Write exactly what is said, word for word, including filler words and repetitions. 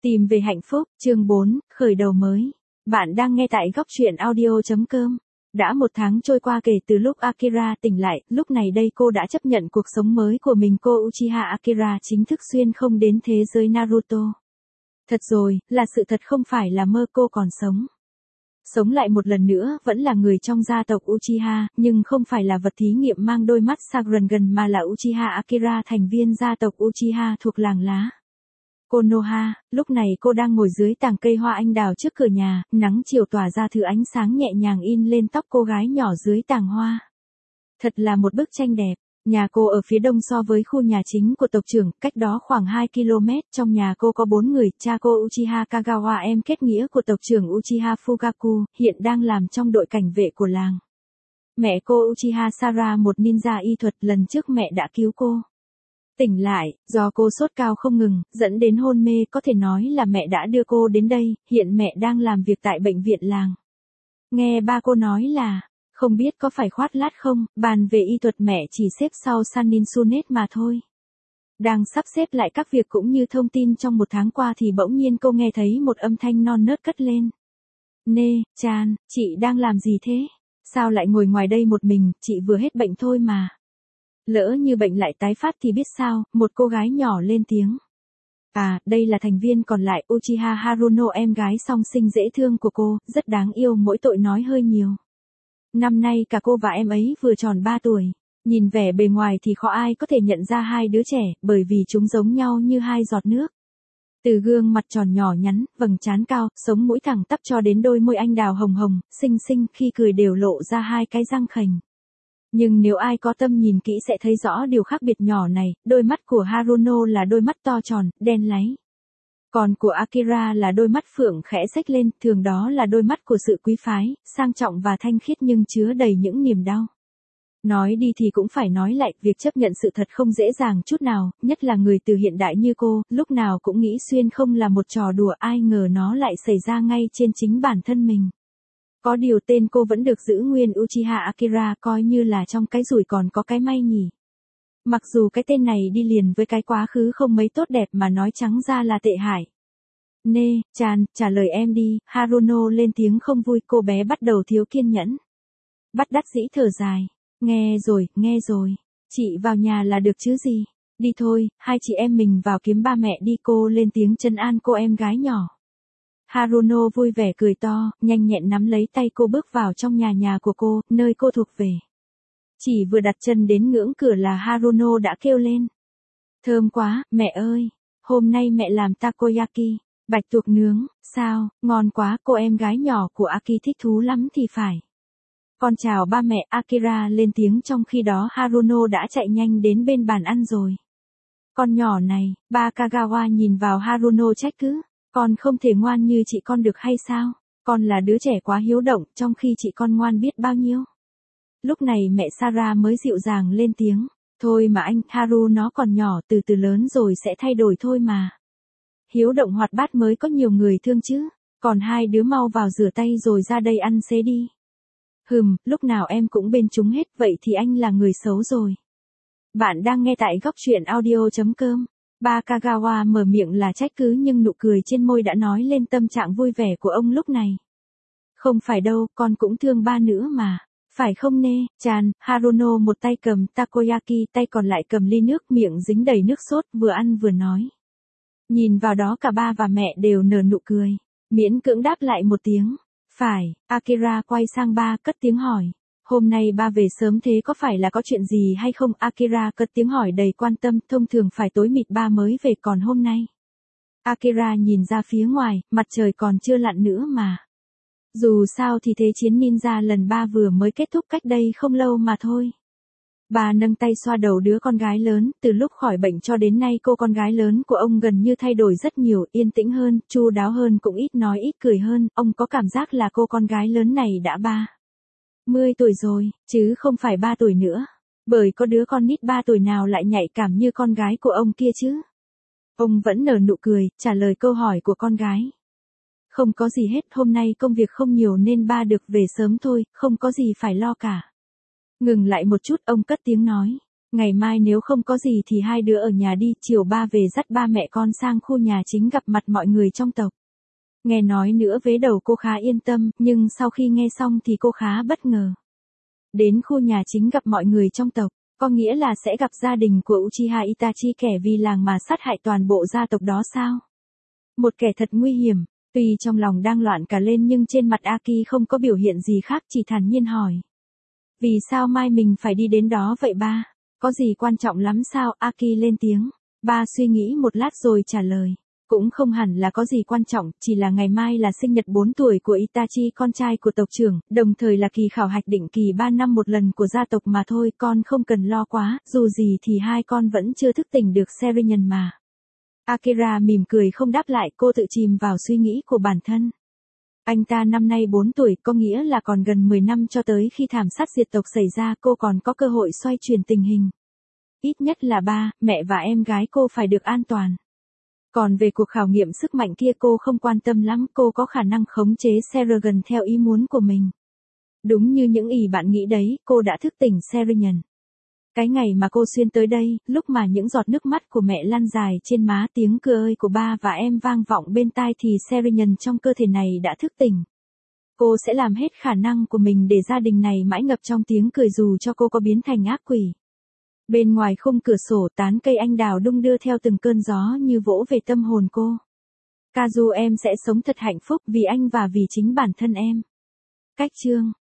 Tìm về hạnh phúc, chương bốn, khởi đầu mới. Bạn đang nghe tại góc truyện audio chấm com. Đã một tháng trôi qua kể từ lúc Akira tỉnh lại, lúc này đây cô đã chấp nhận cuộc sống mới của mình. Cô Uchiha Akira chính thức xuyên không đến thế giới Naruto. Thật rồi, là sự thật không phải là mơ, cô còn sống. Sống lại một lần nữa, vẫn là người trong gia tộc Uchiha, nhưng không phải là vật thí nghiệm mang đôi mắt Sharingan mà là Uchiha Akira, thành viên gia tộc Uchiha thuộc làng lá Konoha. Lúc này cô đang ngồi dưới tàng cây hoa anh đào trước cửa nhà, nắng chiều tỏa ra thứ ánh sáng nhẹ nhàng in lên tóc cô gái nhỏ dưới tàng hoa. Thật là một bức tranh đẹp. Nhà cô ở phía đông so với khu nhà chính của tộc trưởng, cách đó khoảng hai ki lô mét. Trong nhà cô có bốn người, cha cô Uchiha Kagawa, em kết nghĩa của tộc trưởng Uchiha Fugaku, hiện đang làm trong đội cảnh vệ của làng. Mẹ cô Uchiha Sara, một ninja y thuật, lần trước mẹ đã cứu cô tỉnh lại, do cô sốt cao không ngừng, dẫn đến hôn mê, có thể nói là mẹ đã đưa cô đến đây, hiện mẹ đang làm việc tại bệnh viện làng. Nghe ba cô nói là, không biết có phải khoác lác không, bàn về y thuật mẹ chỉ xếp sau Sanin Sunet mà thôi. Đang sắp xếp lại các việc cũng như thông tin trong một tháng qua thì bỗng nhiên cô nghe thấy một âm thanh non nớt cất lên. Nê, Chan, chị đang làm gì thế? Sao lại ngồi ngoài đây một mình, chị vừa hết bệnh thôi mà. Lỡ như bệnh lại tái phát thì biết sao, một cô gái nhỏ lên tiếng. À, đây là thành viên còn lại, Uchiha Haruno, em gái song sinh dễ thương của cô, rất đáng yêu, mỗi tội nói hơi nhiều. Năm nay cả cô và em ấy vừa tròn ba tuổi. Nhìn vẻ bề ngoài thì khó ai có thể nhận ra hai đứa trẻ, bởi vì chúng giống nhau như hai giọt nước. Từ gương mặt tròn nhỏ nhắn, vầng trán cao, sống mũi thẳng tắp cho đến đôi môi anh đào hồng hồng, xinh xinh, khi cười đều lộ ra hai cái răng khểnh. Nhưng nếu ai có tâm nhìn kỹ sẽ thấy rõ điều khác biệt nhỏ này, đôi mắt của Haruno là đôi mắt to tròn, đen láy. Còn của Akira là đôi mắt phượng khẽ xếch lên, thường đó là đôi mắt của sự quý phái, sang trọng và thanh khiết nhưng chứa đầy những niềm đau. Nói đi thì cũng phải nói lại, việc chấp nhận sự thật không dễ dàng chút nào, nhất là người từ hiện đại như cô, lúc nào cũng nghĩ xuyên không là một trò đùa, ai ngờ nó lại xảy ra ngay trên chính bản thân mình. Có điều tên cô vẫn được giữ nguyên Uchiha Akira, coi như là trong cái rủi còn có cái may nhỉ. Mặc dù cái tên này đi liền với cái quá khứ không mấy tốt đẹp mà nói trắng ra là tệ hại. Nê, Chan, trả lời em đi, Haruno lên tiếng không vui, cô bé bắt đầu thiếu kiên nhẫn. Bắt đắc dĩ thở dài. Nghe rồi, nghe rồi. Chị vào nhà là được chứ gì. Đi thôi, hai chị em mình vào kiếm ba mẹ đi, cô lên tiếng trấn an cô em gái nhỏ. Haruno vui vẻ cười to, nhanh nhẹn nắm lấy tay cô bước vào trong nhà nhà của cô, nơi cô thuộc về. Chỉ vừa đặt chân đến ngưỡng cửa là Haruno đã kêu lên. Thơm quá, mẹ ơi, hôm nay mẹ làm takoyaki, bạch tuộc nướng, sao, ngon quá, cô em gái nhỏ của Aki thích thú lắm thì phải. Con chào ba mẹ, Akira lên tiếng, trong khi đó Haruno đã chạy nhanh đến bên bàn ăn rồi. Con nhỏ này, ba Kagawa nhìn vào Haruno trách cứ. Con không thể ngoan như chị con được hay sao? Con là đứa trẻ quá hiếu động, trong khi chị con ngoan biết bao nhiêu. Lúc này mẹ Sara mới dịu dàng lên tiếng. Thôi mà anh, Haru nó còn nhỏ, từ từ lớn rồi sẽ thay đổi thôi mà. Hiếu động hoạt bát mới có nhiều người thương chứ. Còn hai đứa mau vào rửa tay rồi ra đây ăn xế đi. Hừm, lúc nào em cũng bên chúng hết, vậy thì anh là người xấu rồi. Bạn đang nghe tại góc truyện audio chấm com. Ba Kagawa mở miệng là trách cứ nhưng nụ cười trên môi đã nói lên tâm trạng vui vẻ của ông lúc này. Không phải đâu, con cũng thương ba nữa mà. Phải không Nê, Chan? Haruno một tay cầm takoyaki, tay còn lại cầm ly nước, miệng dính đầy nước sốt, vừa ăn vừa nói. Nhìn vào đó cả ba và mẹ đều nở nụ cười. Miễn cưỡng đáp lại một tiếng. Phải, Akira quay sang ba cất tiếng hỏi. Hôm nay ba về sớm thế có phải là có chuyện gì hay không? Akira cất tiếng hỏi đầy quan tâm, thông thường phải tối mịt ba mới về, còn hôm nay. Akira nhìn ra phía ngoài, mặt trời còn chưa lặn nữa mà. Dù sao thì thế chiến ninja lần ba vừa mới kết thúc cách đây không lâu mà thôi. Bà nâng tay xoa đầu đứa con gái lớn, từ lúc khỏi bệnh cho đến nay cô con gái lớn của ông gần như thay đổi rất nhiều, yên tĩnh hơn, chu đáo hơn, cũng ít nói ít cười hơn, ông có cảm giác là cô con gái lớn này đã ba mươi tuổi rồi, chứ không phải ba tuổi nữa. Bởi có đứa con nít ba tuổi nào lại nhạy cảm như con gái của ông kia chứ. Ông vẫn nở nụ cười, trả lời câu hỏi của con gái. Không có gì hết, hôm nay công việc không nhiều nên ba được về sớm thôi, không có gì phải lo cả. Ngừng lại một chút, ông cất tiếng nói. Ngày mai nếu không có gì thì hai đứa ở nhà đi, chiều ba về dắt ba mẹ con sang khu nhà chính gặp mặt mọi người trong tộc. Nghe nói nữa vế đầu cô khá yên tâm, nhưng sau khi nghe xong thì cô khá bất ngờ. Đến khu nhà chính gặp mọi người trong tộc, có nghĩa là sẽ gặp gia đình của Uchiha Itachi, kẻ vì làng mà sát hại toàn bộ gia tộc đó sao? Một kẻ thật nguy hiểm. Tuy trong lòng đang loạn cả lên nhưng trên mặt Aki không có biểu hiện gì khác, chỉ thản nhiên hỏi. Vì sao mai mình phải đi đến đó vậy ba? Có gì quan trọng lắm sao? Aki lên tiếng. Ba suy nghĩ một lát rồi trả lời. Cũng không hẳn là có gì quan trọng, chỉ là ngày mai là sinh nhật bốn tuổi của Itachi, con trai của tộc trưởng, đồng thời là kỳ khảo hạch định kỳ ba năm một lần của gia tộc mà thôi, con không cần lo quá, dù gì thì hai con vẫn chưa thức tỉnh được Serinyân mà. Akira mỉm cười không đáp lại, cô tự chìm vào suy nghĩ của bản thân. Anh ta năm nay bốn tuổi, có nghĩa là còn gần mười năm cho tới khi thảm sát diệt tộc xảy ra, cô còn có cơ hội xoay chuyển tình hình. Ít nhất là ba, mẹ và em gái cô phải được an toàn. Còn về cuộc khảo nghiệm sức mạnh kia cô không quan tâm lắm, cô có khả năng khống chế Serinyân theo ý muốn của mình. Đúng như những ý bạn nghĩ đấy, cô đã thức tỉnh Serinyân. Cái ngày mà cô xuyên tới đây, lúc mà những giọt nước mắt của mẹ lăn dài trên má, tiếng cười ơi của ba và em vang vọng bên tai thì Serinyân trong cơ thể này đã thức tỉnh. Cô sẽ làm hết khả năng của mình để gia đình này mãi ngập trong tiếng cười dù cho cô có biến thành ác quỷ. Bên ngoài khung cửa sổ, tán cây anh đào đung đưa theo từng cơn gió như vỗ về tâm hồn cô. Kazu, em sẽ sống thật hạnh phúc vì anh và vì chính bản thân em. Cách chương